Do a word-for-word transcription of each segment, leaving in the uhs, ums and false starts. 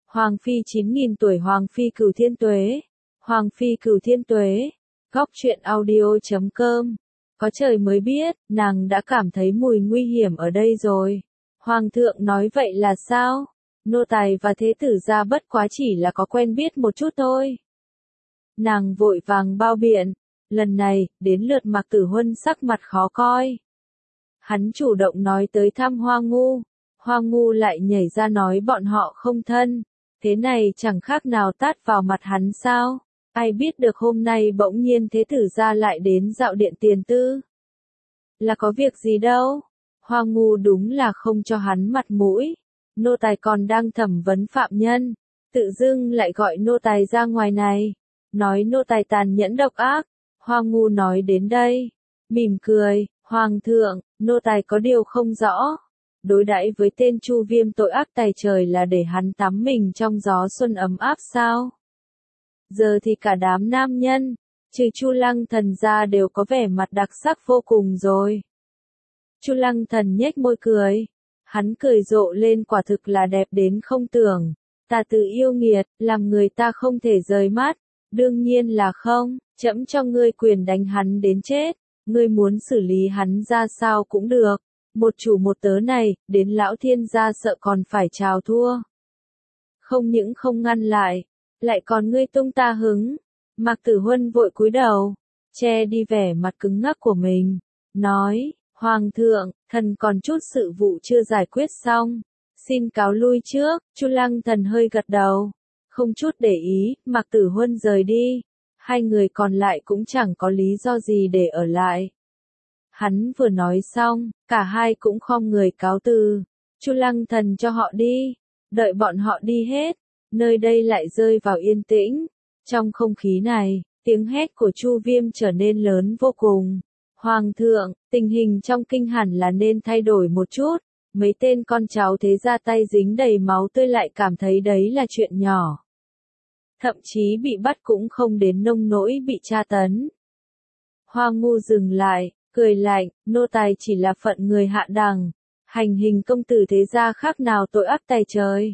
Hoàng phi chín nghìn tuổi Hoàng phi cửu thiên tuế. Hoàng phi cửu thiên tuế. Góc truyện audio chấm com. Có trời mới biết, nàng đã cảm thấy mùi nguy hiểm ở đây rồi. Hoàng thượng nói vậy là sao? Nô tài và thế tử gia bất quá chỉ là có quen biết một chút thôi. Nàng vội vàng bao biện. Lần này, đến lượt Mạc Tử Huân sắc mặt khó coi. Hắn chủ động nói tới thăm Hoa Ngu. Hoa Ngu lại nhảy ra nói bọn họ không thân. Thế này chẳng khác nào tát vào mặt hắn sao? Ai biết được hôm nay bỗng nhiên thế tử gia lại đến dạo điện tiền tư. Là có việc gì đâu? Hoa Ngu đúng là không cho hắn mặt mũi. Nô tài còn đang thẩm vấn phạm nhân. Tự dưng lại gọi nô tài ra ngoài này. Nói nô tài tàn nhẫn độc ác. Hoa Ngu nói đến đây. Mỉm cười. Hoàng thượng, nô tài có điều không rõ. Đối đãi với tên Chu Viêm tội ác tày trời là để hắn tắm mình trong gió xuân ấm áp sao? Giờ thì cả đám nam nhân, trừ Chu Lăng Thần ra đều có vẻ mặt đặc sắc vô cùng rồi. Chu Lăng Thần nhếch môi cười. Hắn cười rộ lên quả thực là đẹp đến không tưởng. Ta tự yêu nghiệt, làm người ta không thể rời mắt. Đương nhiên là không, trẫm cho ngươi quyền đánh hắn đến chết. Ngươi muốn xử lý hắn ra sao cũng được. Một chủ một tớ này, đến lão thiên gia sợ còn phải chào thua. Không những không ngăn lại, lại còn ngươi tung ta hứng. Mạc Tử Huân vội cúi đầu, che đi vẻ mặt cứng ngắc của mình, nói, Hoàng thượng, thần còn chút sự vụ chưa giải quyết xong, xin cáo lui trước. Chu Lăng Thần hơi gật đầu, không chút để ý. Mạc Tử Huân rời đi, hai người còn lại cũng chẳng có lý do gì để ở lại. Hắn vừa nói xong, cả hai cũng khom người cáo từ. Chu Lăng Thần cho họ đi. Đợi bọn họ đi hết, nơi đây lại rơi vào yên tĩnh. Trong không khí này, tiếng hét của Chu Viêm trở nên lớn vô cùng. Hoàng thượng, tình hình trong kinh hẳn là nên thay đổi một chút. Mấy tên con cháu thế ra tay dính đầy máu tươi lại cảm thấy đấy là chuyện nhỏ. Thậm chí bị bắt cũng không đến nông nỗi bị tra tấn. Hoa Ngu dừng lại, cười lạnh, nô tài chỉ là phận người hạ đẳng, hành hình công tử thế gia khác nào tội ác tày trời.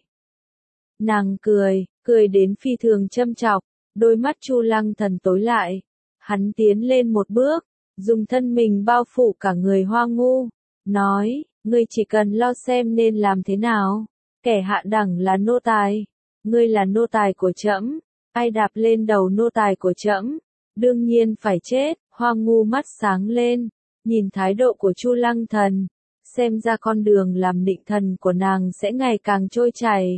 Nàng cười, cười đến phi thường châm chọc, đôi mắt Chu Lăng Thần tối lại. Hắn tiến lên một bước, dùng thân mình bao phủ cả người Hoa Ngu, nói, ngươi chỉ cần lo xem nên làm thế nào. Kẻ hạ đẳng là nô tài, ngươi là nô tài của trẫm, ai đạp lên đầu nô tài của trẫm, đương nhiên phải chết. Hoa Ngu mắt sáng lên, nhìn thái độ của Chu Lăng Thần, xem ra con đường làm định thần của nàng sẽ ngày càng trôi chảy.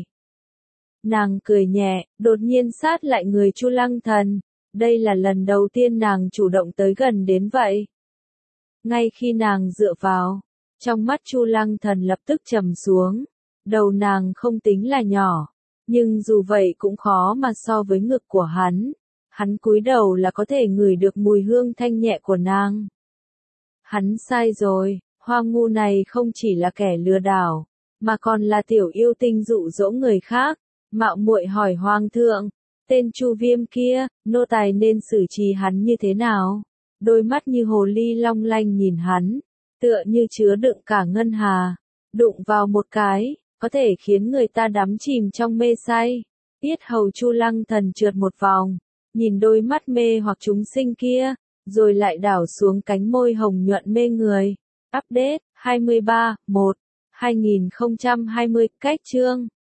Nàng cười nhẹ, đột nhiên sát lại người Chu Lăng Thần, đây là lần đầu tiên nàng chủ động tới gần đến vậy. Ngay khi nàng dựa vào, trong mắt Chu Lăng Thần lập tức trầm xuống, đầu nàng không tính là nhỏ, nhưng dù vậy cũng khó mà so với ngực của hắn. Hắn cúi đầu là có thể ngửi được mùi hương thanh nhẹ của nàng. Hắn sai rồi, Hoa Ngu này không chỉ là kẻ lừa đảo, mà còn là tiểu yêu tinh dụ dỗ người khác. Mạo muội hỏi Hoàng thượng, tên Chu Viêm kia, nô tài nên xử trí hắn như thế nào? Đôi mắt như hồ ly long lanh nhìn hắn, tựa như chứa đựng cả ngân hà, đụng vào một cái, có thể khiến người ta đắm chìm trong mê say. Yết hầu Chu Lăng Thần trượt một vòng, nhìn đôi mắt mê hoặc chúng sinh kia, rồi lại đảo xuống cánh môi hồng nhuận mê người. Update hai mươi ba, một, hai nghìn không trăm hai mươi, cách chương